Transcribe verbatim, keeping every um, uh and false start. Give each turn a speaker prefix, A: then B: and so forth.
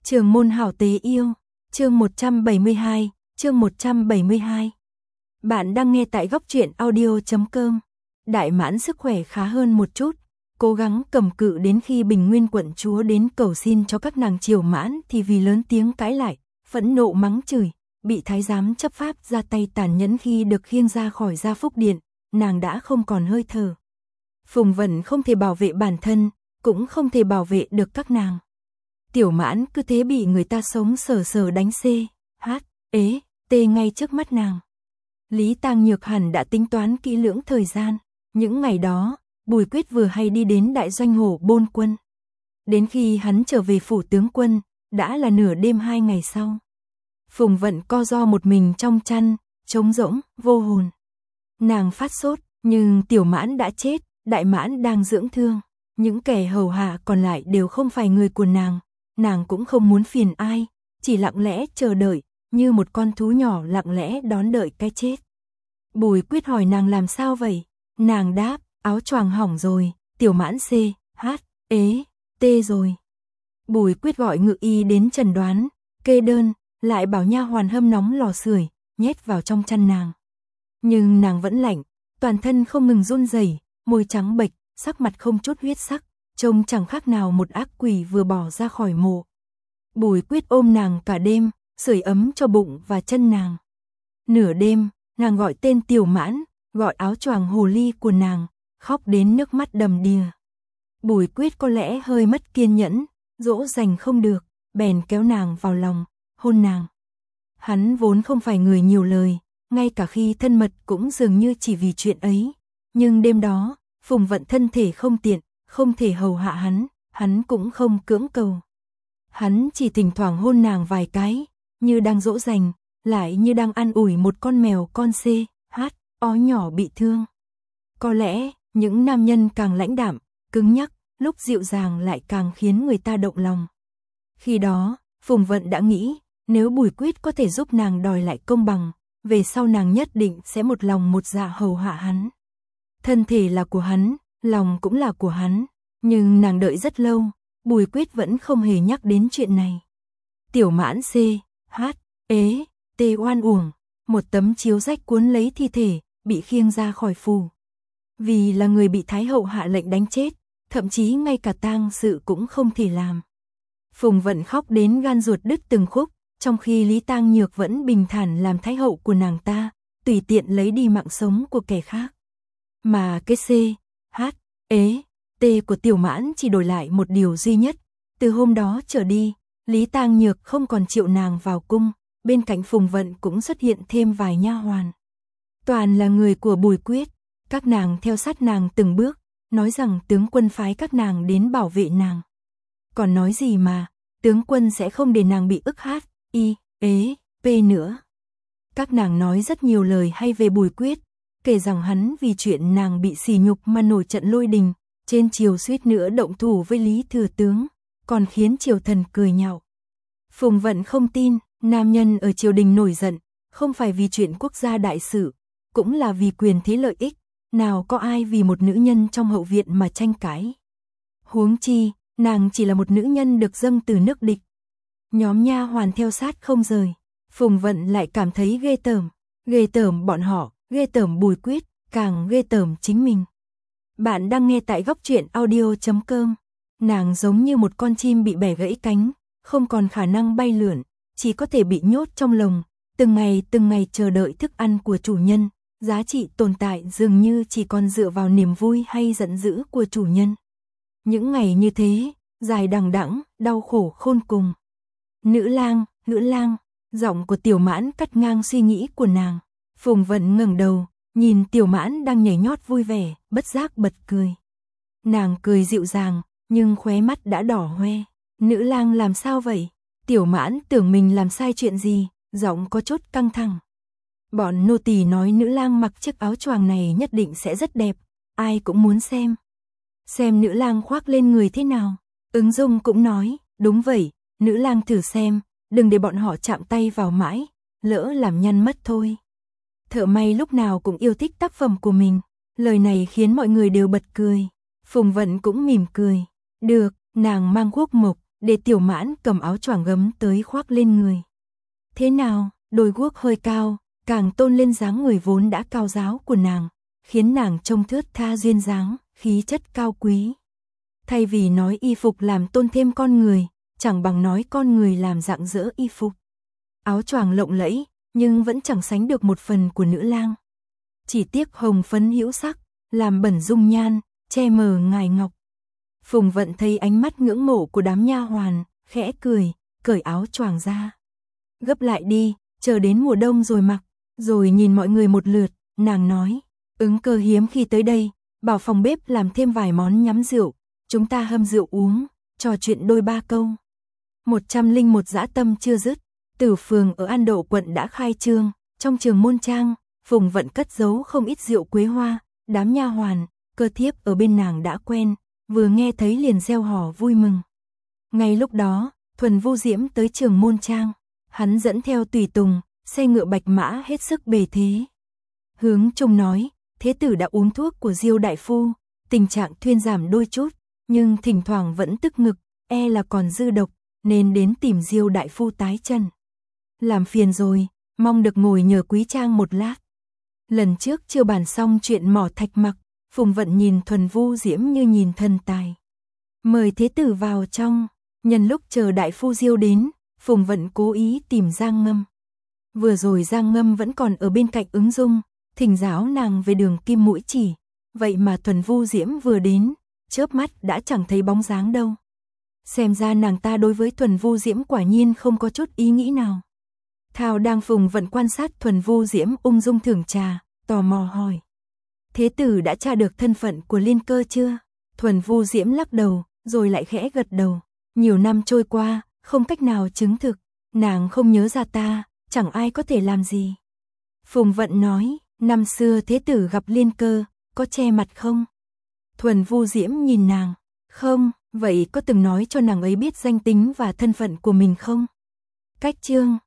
A: Trường môn hảo tế yêu, chương một trăm bảy mươi hai, chương một trăm bảy mươi hai. Bạn đang nghe tại góc truyện audio chấm com. Đại Mãn sức khỏe khá hơn một chút, cố gắng cầm cự đến khi Bình Nguyên quận chúa đến cầu xin cho các nàng chiều mãn thì vì lớn tiếng cãi lại, phẫn nộ mắng chửi, bị thái giám chấp pháp ra tay tàn nhẫn khi được khiêng ra khỏi Gia Phúc Điện, nàng đã không còn hơi thở. Phùng Vận không thể bảo vệ bản thân, cũng không thể bảo vệ được các nàng. Tiểu Mãn cứ thế bị người ta sống sờ sờ đánh xê, hát, ế, tê ngay trước mắt nàng. Lý Tang Nhược hẳn đã tính toán kỹ lưỡng thời gian. Những ngày đó, Bùi Quyết vừa hay đi đến đại doanh Hổ Bôn Quân. Đến khi hắn trở về phủ tướng quân, đã là nửa đêm hai ngày sau. Phùng Vận co ro một mình trong chăn, trống rỗng, vô hồn. Nàng phát sốt, nhưng Tiểu Mãn đã chết, Đại Mãn đang dưỡng thương. Những kẻ hầu hạ còn lại đều không phải người của nàng. Nàng cũng không muốn phiền ai, chỉ lặng lẽ chờ đợi, như một con thú nhỏ lặng lẽ đón đợi cái chết. Bùi Quyết hỏi nàng làm sao vậy? Nàng đáp, áo choàng hỏng rồi, Tiểu Mãn xê, hát, ế, tê rồi. Bùi Quyết gọi ngự y đến chẩn đoán, kê đơn, lại bảo nha hoàn hâm nóng lò sưởi, nhét vào trong chăn nàng. Nhưng nàng vẫn lạnh, toàn thân không ngừng run rẩy, môi trắng bệch, sắc mặt không chút huyết sắc, trông chẳng khác nào một ác quỷ vừa bỏ ra khỏi mộ. Bùi Quyết ôm nàng cả đêm, sưởi ấm cho bụng và chân nàng. Nửa đêm, nàng gọi tên Tiểu Mãn, gọi áo choàng hồ ly của nàng, khóc đến nước mắt đầm đìa. Bùi Quyết có lẽ hơi mất kiên nhẫn, dỗ dành không được, bèn kéo nàng vào lòng, hôn nàng. Hắn vốn không phải người nhiều lời, ngay cả khi thân mật cũng dường như chỉ vì chuyện ấy. Nhưng đêm đó, Phùng Vận thân thể không tiện, không thể hầu hạ hắn, hắn cũng không cưỡng cầu. Hắn chỉ thỉnh thoảng hôn nàng vài cái, như đang dỗ dành, lại như đang an ủi một con mèo con xê, hát, ó nhỏ bị thương. Có lẽ, những nam nhân càng lãnh đạm, cứng nhắc, lúc dịu dàng lại càng khiến người ta động lòng. Khi đó, Phùng Vận đã nghĩ, nếu Bùi Quyết có thể giúp nàng đòi lại công bằng, về sau nàng nhất định sẽ một lòng một dạ hầu hạ hắn. Thân thể là của hắn, lòng cũng là của hắn, nhưng nàng đợi rất lâu, Bùi Quyết vẫn không hề nhắc đến chuyện này. Tiểu Mãn xê, hát, ế, tê oan uổng, một tấm chiếu rách cuốn lấy thi thể, bị khiêng ra khỏi phủ. Vì là người bị Thái hậu hạ lệnh đánh chết, thậm chí ngay cả tang sự cũng không thể làm. Phùng Vận khóc đến gan ruột đứt từng khúc, trong khi Lý Tang Nhược vẫn bình thản làm Thái hậu của nàng ta, tùy tiện lấy đi mạng sống của kẻ khác. Mà cái xê, hát, ế, tê của Tiểu Mãn chỉ đổi lại một điều duy nhất. Từ hôm đó trở đi, Lý Tang Nhược không còn chịu nàng vào cung, bên cạnh Phùng Vận cũng xuất hiện thêm vài nha hoàn. Toàn là người của Bùi Quyết, các nàng theo sát nàng từng bước, nói rằng tướng quân phái các nàng đến bảo vệ nàng. Còn nói gì mà, tướng quân sẽ không để nàng bị ức hát, y, ế, p nữa. Các nàng nói rất nhiều lời hay về Bùi Quyết, kể rằng hắn vì chuyện nàng bị sỉ nhục mà nổi trận lôi đình, trên triều suýt nữa động thủ với Lý Thừa Tướng, còn khiến triều thần cười nhạo. Phùng Vận không tin, nam nhân ở triều đình nổi giận, không phải vì chuyện quốc gia đại sự, cũng là vì quyền thế lợi ích, nào có ai vì một nữ nhân trong hậu viện mà tranh cãi. Huống chi, nàng chỉ là một nữ nhân được dâng từ nước địch. Nhóm nha hoàn theo sát không rời, Phùng Vận lại cảm thấy ghê tởm, ghê tởm bọn họ, ghê tởm Bùi Quyết, càng ghê tởm chính mình. Bạn đang nghe tại góc truyện audio chấm com. Nàng giống như một con chim bị bẻ gãy cánh, không còn khả năng bay lượn, chỉ có thể bị nhốt trong lồng, từng ngày từng ngày chờ đợi thức ăn của chủ nhân, giá trị tồn tại dường như chỉ còn dựa vào niềm vui hay giận dữ của chủ nhân. Những ngày như thế, dài đằng đẵng, đau khổ khôn cùng. Nữ lang, nữ lang, giọng của Tiểu Mãn cắt ngang suy nghĩ của nàng. Phùng Vận ngẩng đầu, nhìn Tiểu Mãn đang nhảy nhót vui vẻ, bất giác bật cười. Nàng cười dịu dàng, nhưng khóe mắt đã đỏ hoe. Nữ lang làm sao vậy? Tiểu Mãn tưởng mình làm sai chuyện gì, giọng có chút căng thẳng. Bọn nô tỳ nói nữ lang mặc chiếc áo choàng này nhất định sẽ rất đẹp, ai cũng muốn xem. Xem nữ lang khoác lên người thế nào. Ứng Dung cũng nói, đúng vậy, nữ lang thử xem, đừng để bọn họ chạm tay vào mãi, lỡ làm nhăn mất thôi. Thợ may lúc nào cũng yêu thích tác phẩm của mình, lời này khiến mọi người đều bật cười. Phùng Vận cũng mỉm cười, được, nàng mang quốc mộc, để Tiểu Mãn cầm áo choàng gấm tới khoác lên người. Thế nào, đôi guốc hơi cao, càng tôn lên dáng người vốn đã cao ráo của nàng, khiến nàng trông thướt tha duyên dáng, khí chất cao quý. Thay vì nói y phục làm tôn thêm con người, chẳng bằng nói con người làm rạng rỡ y phục. Áo choàng lộng lẫy, nhưng vẫn chẳng sánh được một phần của nữ lang. Chỉ tiếc hồng phấn hữu sắc, làm bẩn dung nhan, che mờ ngài ngọc. Phùng Vận thấy ánh mắt ngưỡng mộ của đám nha hoàn, khẽ cười, cởi áo choàng ra. Gấp lại đi, chờ đến mùa đông rồi mặc. Rồi nhìn mọi người một lượt, nàng nói, ứng cơ hiếm khi tới đây, bảo phòng bếp làm thêm vài món nhắm rượu, chúng ta hâm rượu uống, trò chuyện đôi ba câu. Một trăm linh một dã tâm chưa dứt, Tử phường ở An Độ quận đã khai trương, trong trường môn trang, Phùng Vận cất giấu không ít rượu quế hoa, đám nha hoàn, cơ thiếp ở bên nàng đã quen, vừa nghe thấy liền reo hò vui mừng. Ngay lúc đó, Thuần Vu Diễm tới trường môn trang, hắn dẫn theo tùy tùng, xe ngựa bạch mã hết sức bề thế. Hướng Trung nói, thế tử đã uống thuốc của Diêu đại phu, tình trạng thuyên giảm đôi chút, nhưng thỉnh thoảng vẫn tức ngực, e là còn dư độc, nên đến tìm Diêu đại phu tái chân. Làm phiền rồi, mong được ngồi nhờ quý trang một lát. Lần trước chưa bàn xong chuyện mỏ thạch mặc, Phùng Vận nhìn Thuần Vu Diễm như nhìn thần tài. Mời thế tử vào trong, nhân lúc chờ đại phu Diêu đến, Phùng Vận cố ý tìm Giang Ngâm. Vừa rồi Giang Ngâm vẫn còn ở bên cạnh Ứng Dung, thỉnh giáo nàng về đường kim mũi chỉ, vậy mà Thuần Vu Diễm vừa đến, chớp mắt đã chẳng thấy bóng dáng đâu. Xem ra nàng ta đối với Thuần Vu Diễm quả nhiên không có chút ý nghĩ nào. Thao đang Phùng Vận quan sát Thuần Vu Diễm ung dung thưởng trà, tò mò hỏi. Thế tử đã tra được thân phận của Liên Cơ chưa? Thuần Vu Diễm lắc đầu, rồi lại khẽ gật đầu. Nhiều năm trôi qua, không cách nào chứng thực, nàng không nhớ ra ta, chẳng ai có thể làm gì. Phùng Vận nói, năm xưa thế tử gặp Liên Cơ, có che mặt không? Thuần Vu Diễm nhìn nàng, không, vậy có từng nói cho nàng ấy biết danh tính và thân phận của mình không? Cách chương